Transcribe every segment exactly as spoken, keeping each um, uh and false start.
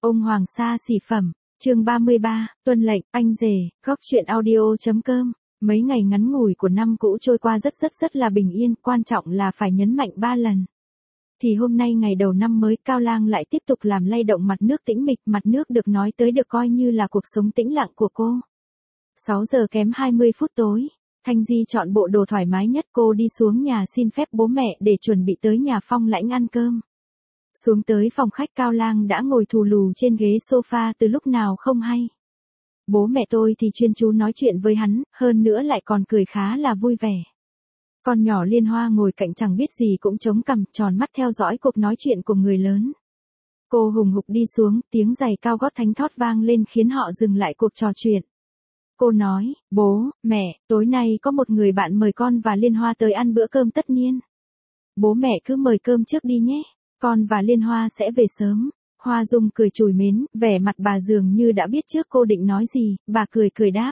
Ông Hoàng Sa xỉ phẩm, chương ba mươi ba, tuân lệnh, anh rể, góc chuyện audio.com. Mấy ngày ngắn ngủi của năm cũ trôi qua rất rất rất là bình yên, quan trọng là phải nhấn mạnh ba lần. Thì hôm nay ngày đầu năm mới, Cao Lang lại tiếp tục làm lay động mặt nước tĩnh mịch, mặt nước được nói tới được coi như là cuộc sống tĩnh lặng của cô. sáu giờ kém hai mươi phút tối, Thanh Di chọn bộ đồ thoải mái nhất, cô đi xuống nhà xin phép bố mẹ để chuẩn bị tới nhà Phong Lãnh ăn cơm. Xuống tới phòng khách, Cao Lang đã ngồi thù lù trên ghế sofa từ lúc nào không hay. Bố mẹ tôi thì chuyên chú nói chuyện với hắn, hơn nữa lại còn cười khá là vui vẻ. Con nhỏ Liên Hoa ngồi cạnh chẳng biết gì cũng chống cằm, tròn mắt theo dõi cuộc nói chuyện của người lớn. Cô hùng hục đi xuống, tiếng giày cao gót thánh thót vang lên khiến họ dừng lại cuộc trò chuyện. Cô nói, bố, mẹ, tối nay có một người bạn mời con và Liên Hoa tới ăn bữa cơm tất niên. Bố mẹ cứ mời cơm trước đi nhé, con và Liên Hoa sẽ về sớm. Hoa Dung cười trùi mến, vẻ mặt bà dường như đã biết trước cô định nói gì, bà cười cười đáp.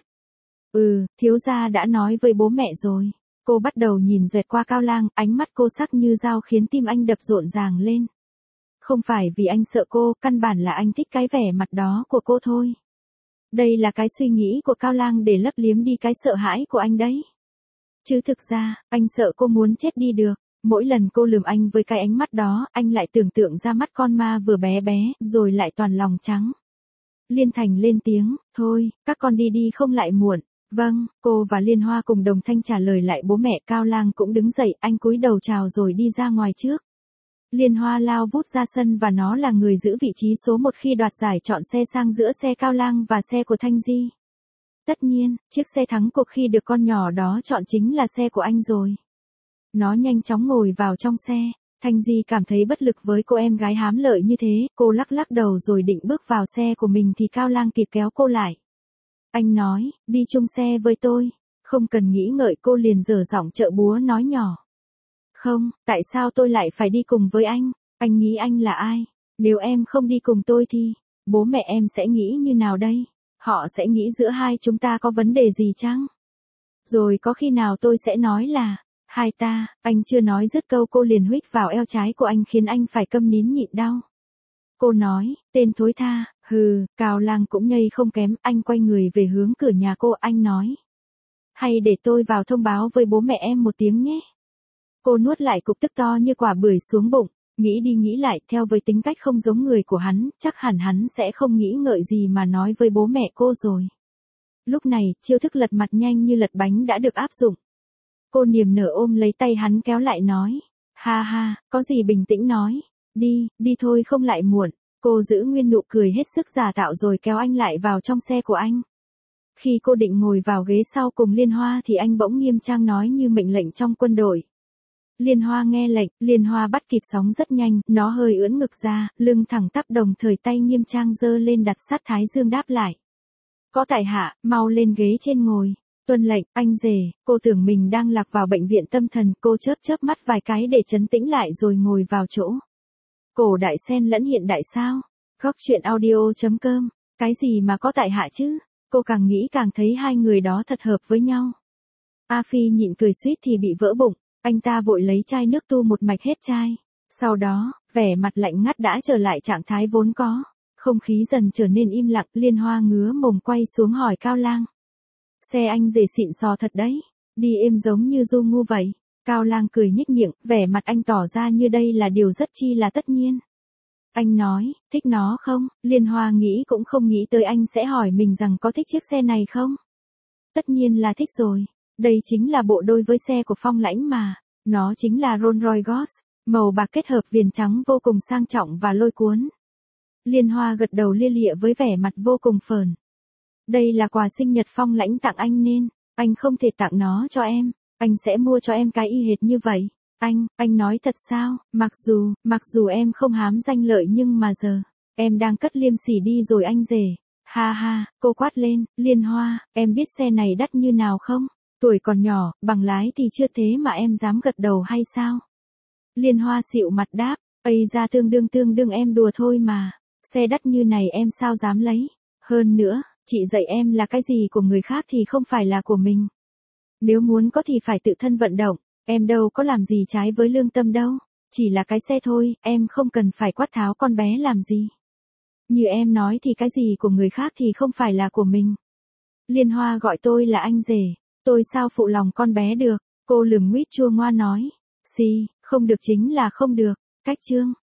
Ừ, thiếu gia đã nói với bố mẹ rồi. Cô bắt đầu nhìn dẹt qua Cao Lang, ánh mắt cô sắc như dao khiến tim anh đập rộn ràng lên. Không phải vì anh sợ cô, căn bản là anh thích cái vẻ mặt đó của cô thôi. Đây là cái suy nghĩ của Cao Lang để lấp liếm đi cái sợ hãi của anh đấy. Chứ thực ra, anh sợ cô muốn chết đi được. Mỗi lần cô lườm anh với cái ánh mắt đó, anh lại tưởng tượng ra mắt con ma vừa bé bé, rồi lại toàn lòng trắng. Liên Thành lên tiếng, thôi, các con đi đi không lại muộn. Vâng, cô và Liên Hoa cùng đồng thanh trả lời lại bố mẹ. Cao Lang cũng đứng dậy, anh cúi đầu chào rồi đi ra ngoài trước. Liên Hoa lao vút ra sân và nó là người giữ vị trí số một khi đoạt giải chọn xe sang giữa xe Cao Lang và xe của Thanh Di. Tất nhiên, chiếc xe thắng cuộc khi được con nhỏ đó chọn chính là xe của anh rồi. Nó nhanh chóng ngồi vào trong xe, Thanh Di cảm thấy bất lực với cô em gái hám lợi như thế, cô lắc lắc đầu rồi định bước vào xe của mình thì Cao Lang kịp kéo cô lại. Anh nói, đi chung xe với tôi, không cần nghĩ ngợi cô liền dở giọng trợ búa nói nhỏ. Không, tại sao tôi lại phải đi cùng với anh, anh nghĩ anh là ai, nếu em không đi cùng tôi thì, bố mẹ em sẽ nghĩ như nào đây, họ sẽ nghĩ giữa hai chúng ta có vấn đề gì chăng? Rồi có khi nào tôi sẽ nói là, hai ta, anh chưa nói dứt câu cô liền huých vào eo trái của anh khiến anh phải câm nín nhịn đau. Cô nói, tên thối tha, hừ, Cao Lang cũng nhây không kém, anh quay người về hướng cửa nhà cô, anh nói. Hay để tôi vào thông báo với bố mẹ em một tiếng nhé. Cô nuốt lại cục tức to như quả bưởi xuống bụng, nghĩ đi nghĩ lại, theo với tính cách không giống người của hắn, chắc hẳn hắn sẽ không nghĩ ngợi gì mà nói với bố mẹ cô rồi. Lúc này, chiêu thức lật mặt nhanh như lật bánh đã được áp dụng. Cô niềm nở ôm lấy tay hắn kéo lại nói. Ha ha, có gì bình tĩnh nói. Đi, đi thôi không lại muộn. Cô giữ nguyên nụ cười hết sức giả tạo rồi kéo anh lại vào trong xe của anh. Khi cô định ngồi vào ghế sau cùng Liên Hoa thì anh bỗng nghiêm trang nói như mệnh lệnh trong quân đội. Liên Hoa nghe lệnh, Liên Hoa bắt kịp sóng rất nhanh, nó hơi ưỡn ngực ra, lưng thẳng tắp đồng thời tay nghiêm trang giơ lên đặt sát thái dương đáp lại. Có tại hạ, mau lên ghế trên ngồi. Tuân lệnh, anh rể, cô tưởng mình đang lạc vào bệnh viện tâm thần, cô chớp chớp mắt vài cái để trấn tĩnh lại rồi ngồi vào chỗ. Cổ đại xen lẫn hiện đại sao? Góc chuyện audio.com, cái gì mà có tại hạ chứ? Cô càng nghĩ càng thấy hai người đó thật hợp với nhau. A Phi nhịn cười suýt thì bị vỡ bụng, anh ta vội lấy chai nước tu một mạch hết chai. Sau đó, vẻ mặt lạnh ngắt đã trở lại trạng thái vốn có. Không khí dần trở nên im lặng, Liên Hoa ngứa mồm quay xuống hỏi Cao Lang. Xe anh rể xịn sò thật đấy, đi êm giống như du ngu vậy. Cao Lang cười nhếch miệng, vẻ mặt anh tỏ ra như đây là điều rất chi là tất nhiên. Anh nói, thích nó không? Liên Hoa nghĩ cũng không nghĩ tới anh sẽ hỏi mình rằng có thích chiếc xe này không? Tất nhiên là thích rồi, đây chính là bộ đôi với xe của Phong Lãnh mà, nó chính là Rolls-Royce Ghost, màu bạc kết hợp viền trắng vô cùng sang trọng và lôi cuốn. Liên Hoa gật đầu lia lịa với vẻ mặt vô cùng phờn. Đây là quà sinh nhật Phong Lãnh tặng anh nên, anh không thể tặng nó cho em, anh sẽ mua cho em cái y hệt như vậy. Anh, anh nói thật sao, mặc dù, mặc dù em không hám danh lợi nhưng mà giờ, em đang cất liêm sỉ đi rồi anh rể. Ha ha, cô quát lên, Liên Hoa, em biết xe này đắt như nào không? Tuổi còn nhỏ, bằng lái thì chưa thế mà em dám gật đầu hay sao? Liên Hoa xịu mặt đáp, ây ra tương đương tương đương em đùa thôi mà, xe đắt như này em sao dám lấy, hơn nữa. Chị dạy em là cái gì của người khác thì không phải là của mình. Nếu muốn có thì phải tự thân vận động, em đâu có làm gì trái với lương tâm đâu. Chỉ là cái xe thôi, em không cần phải quát tháo con bé làm gì. Như em nói thì cái gì của người khác thì không phải là của mình. Liên Hoa gọi tôi là anh rể, tôi sao phụ lòng con bé được, cô lườm nguýt chua ngoa nói. Xì, không được chính là không được, cách trương.